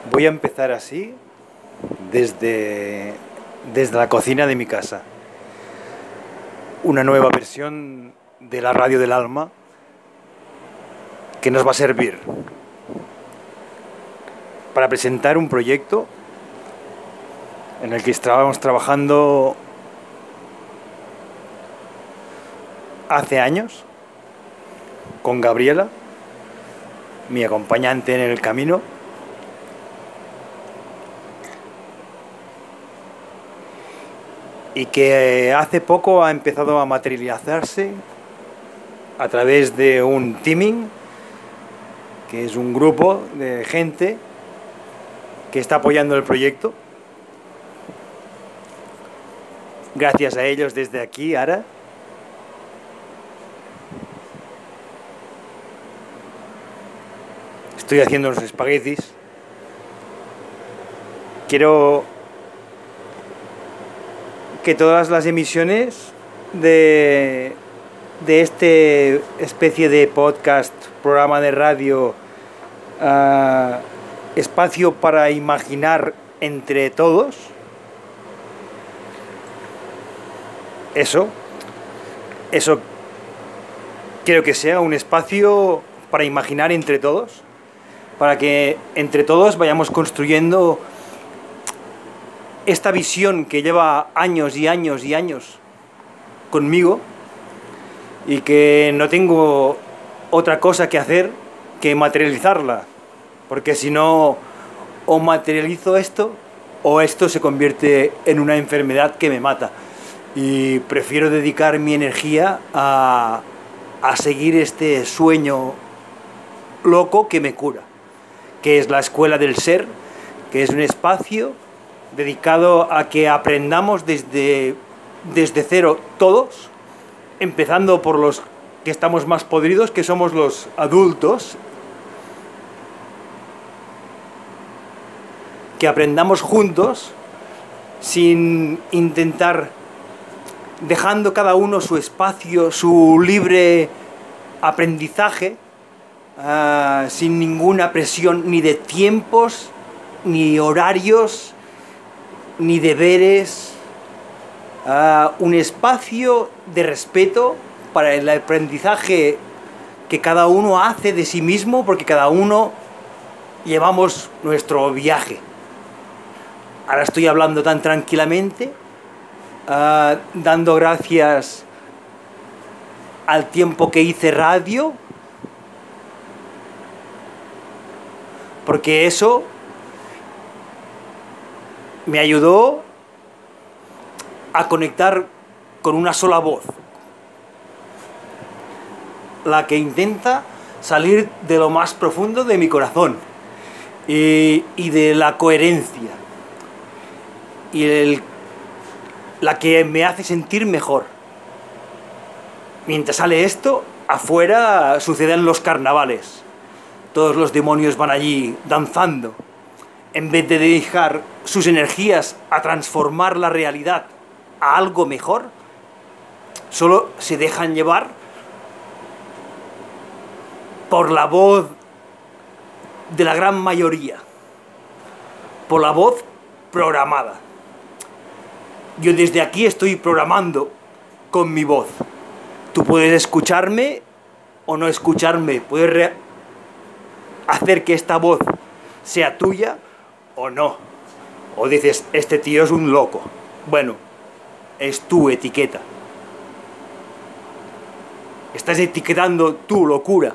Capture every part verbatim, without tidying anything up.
Voy a empezar así desde, desde la cocina de mi casa. Una nueva versión de la radio del alma que nos va a servir para presentar un proyecto en el que estábamos trabajando hace años con Gabriela, mi acompañante en el camino. Y que hace poco ha empezado a materializarse a través de un teaming, que es un grupo de gente que está apoyando el proyecto. Gracias a ellos desde aquí, ahora. Estoy haciendo unos espaguetis. Quiero que todas las emisiones de, de este especie de podcast, programa de radio, uh, espacio para imaginar entre todos, eso, eso quiero que sea un espacio para imaginar entre todos, para que entre todos vayamos construyendo esta visión que lleva años y años y años conmigo y que no tengo otra cosa que hacer que materializarla, porque si no, o materializo esto o esto se convierte en una enfermedad que me mata, y prefiero dedicar mi energía a, a seguir este sueño loco que me cura, que es la Escuela del Ser, que es un espacio dedicado a que aprendamos desde, desde cero todos, empezando por los que estamos más podridos, que somos los adultos, que aprendamos juntos, sin intentar, dejando cada uno su espacio, su libre aprendizaje, uh, sin ninguna presión ni de tiempos, ni horarios, ni deberes, uh, un espacio de respeto para el aprendizaje que cada uno hace de sí mismo, porque cada uno llevamos nuestro viaje. Ahora estoy hablando tan tranquilamente, uh, dando gracias al tiempo que hice radio, porque eso me ayudó a conectar con una sola voz, la que intenta salir de lo más profundo de mi corazón y, y de la coherencia, y el, la que me hace sentir mejor. Mientras sale esto, afuera suceden los carnavales. Todos los demonios van allí danzando. En vez de dedicar sus energías a transformar la realidad a algo mejor, solo se dejan llevar por la voz de la gran mayoría, por la voz programada. Yo desde aquí estoy programando con mi voz. Tú puedes escucharme o no escucharme, puedes hacer que esta voz sea tuya o no. O dices, este tío es un loco. Bueno, es tu etiqueta. Estás etiquetando tu locura.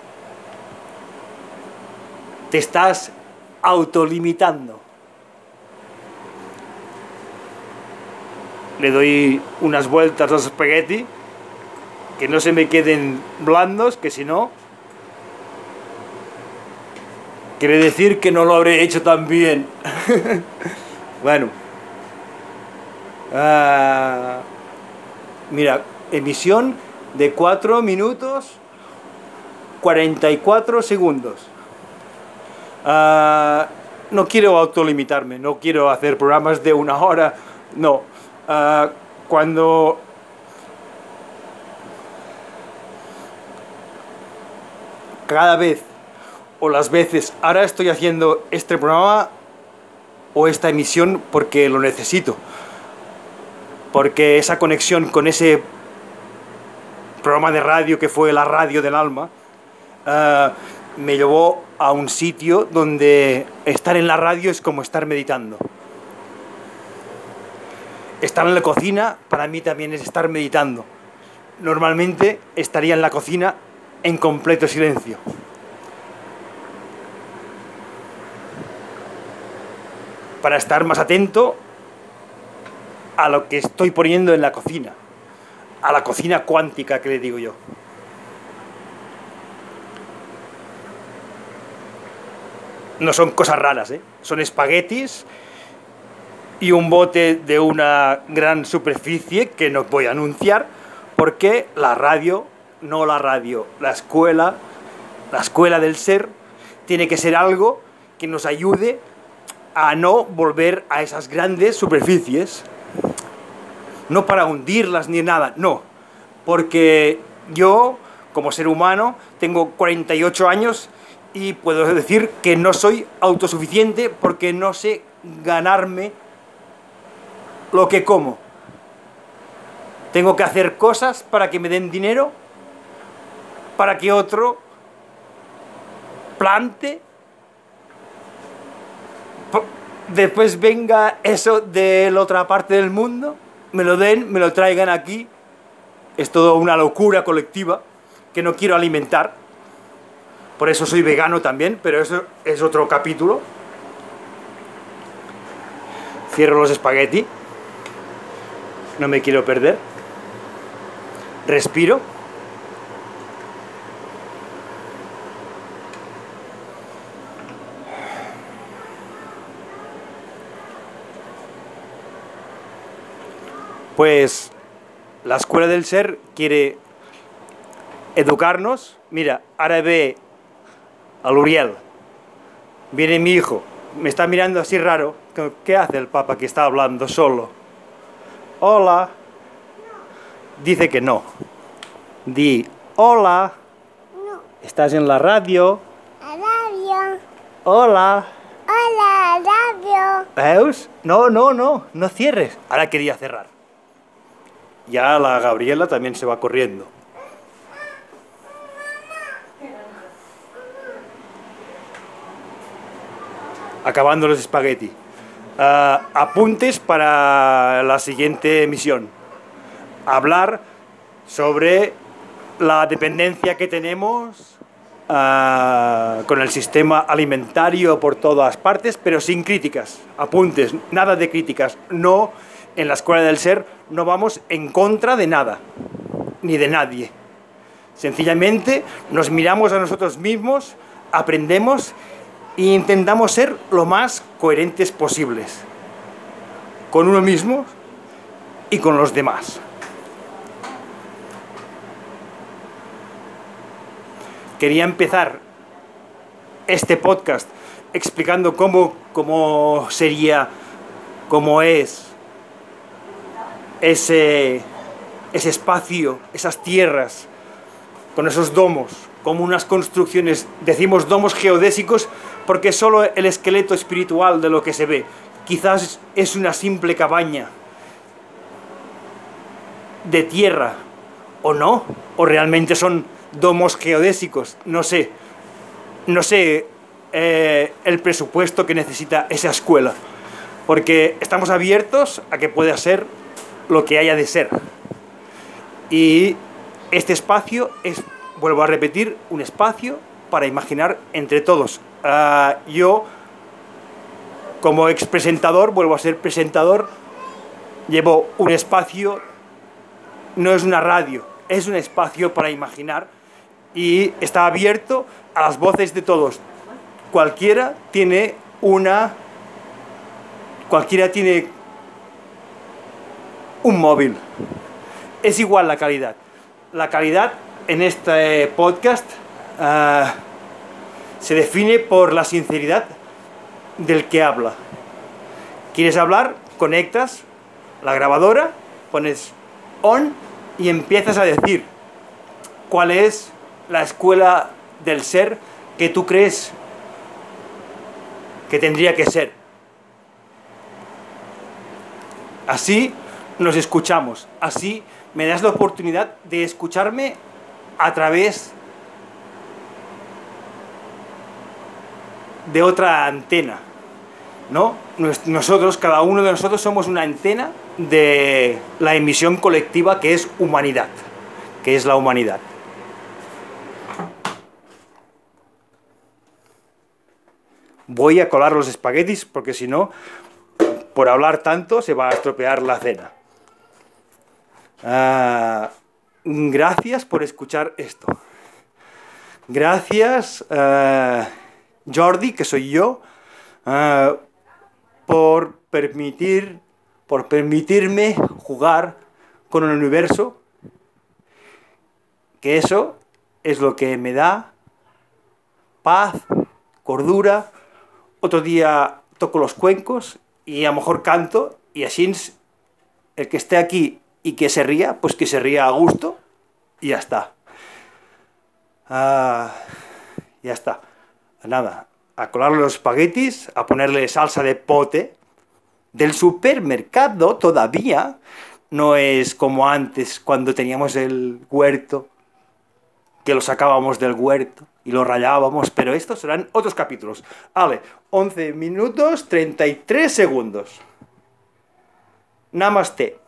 Te estás autolimitando. Le doy unas vueltas a los espagueti, que no se me queden blandos, que si no, quiere decir que no lo habré hecho tan bien. Bueno. Uh, mira, emisión de cuatro minutos cuarenta y cuatro segundos. Uh, no quiero autolimitarme, no quiero hacer programas de una hora, no. Uh, cuando cada vez o las veces. Ahora estoy haciendo este programa o esta emisión porque lo necesito. Porque esa conexión con ese programa de radio que fue la radio del alma, uh, me llevó a un sitio donde estar en la radio es como estar meditando. Estar en la cocina para mí también es estar meditando. Normalmente estaría en la cocina en completo silencio. Para estar más atento a lo que estoy poniendo en la cocina. A la cocina cuántica que le digo yo. No son cosas raras, ¿eh? Son espaguetis y un bote de una gran superficie que no voy a anunciar porque la radio, no la radio, la escuela, la escuela del ser, tiene que ser algo que nos ayude a no volver a esas grandes superficies. No para hundirlas ni nada, no. Porque yo, como ser humano, tengo cuarenta y ocho años y puedo decir que no soy autosuficiente porque no sé ganarme lo que como. Tengo que hacer cosas para que me den dinero, para que otro plante, después venga eso de la otra parte del mundo, me lo den, me lo traigan aquí. Es todo una locura colectiva que no quiero alimentar. Por eso soy vegano también, pero eso es otro capítulo. Cierro los espagueti. No me quiero perder. Respiro. Pues la escuela del ser quiere educarnos. Mira, ahora ve al Uriel. Viene mi hijo. Me está mirando así raro. ¿Qué hace el papa que está hablando solo? Hola. Dice que no. Di, hola. No. ¿Estás en la radio? La radio. Hola. Hola, radio. ¿Veus? No, no, no. No cierres. Ahora quería cerrar. Ya la Gabriela también se va corriendo. Acabando los espagueti. Uh, apuntes para la siguiente emisión. Hablar sobre la dependencia que tenemos uh, con el sistema alimentario por todas partes, pero sin críticas. Apuntes, nada de críticas. No, en la escuela del ser no vamos en contra de nada, ni de nadie. Sencillamente nos miramos a nosotros mismos, aprendemos e intentamos ser lo más coherentes posibles con uno mismo y con los demás. Quería empezar este podcast explicando cómo, cómo sería, cómo es ese, ese espacio, esas tierras, con esos domos, como unas construcciones. Decimos domos geodésicos porque es solo el esqueleto espiritual de lo que se ve. Quizás es una simple cabaña de tierra, o no, o realmente son domos geodésicos, no sé. No sé eh, el presupuesto que necesita esa escuela, porque estamos abiertos a que pueda ser lo que haya de ser. Y este espacio es, vuelvo a repetir, un espacio para imaginar entre todos. Uh, yo, como ex presentador, vuelvo a ser presentador, llevo un espacio, no es una radio, es un espacio para imaginar y está abierto a las voces de todos. Cualquiera tiene una... Cualquiera tiene un móvil. Es igual la calidad. La calidad en este podcast uh, se define por la sinceridad del que habla. ¿Quieres hablar? Conectas la grabadora, pones on y empiezas a decir cuál es la escuela del ser que tú crees que tendría que ser. Así nos escuchamos, así me das la oportunidad de escucharme a través de otra antena, ¿no? Nosotros, cada uno de nosotros somos una antena de la emisión colectiva que es humanidad, que es la humanidad. Voy a colar los espaguetis porque si no, por hablar tanto se va a estropear la cena. Uh, gracias por escuchar esto. Gracias, uh, Jordi, que soy yo, uh, por permitir, por permitirme jugar con el universo, que eso es lo que me da paz, cordura. Otro día toco los cuencos y a lo mejor canto, y así el que esté aquí y que se ría, pues que se ría a gusto y ya está. Ah, ya está. Nada, a colarle los espaguetis, a ponerle salsa de pote del supermercado. Todavía no es como antes, cuando teníamos el huerto, que lo sacábamos del huerto y lo rallábamos, pero estos serán otros capítulos. Vale, once minutos, treinta y tres segundos. Namaste.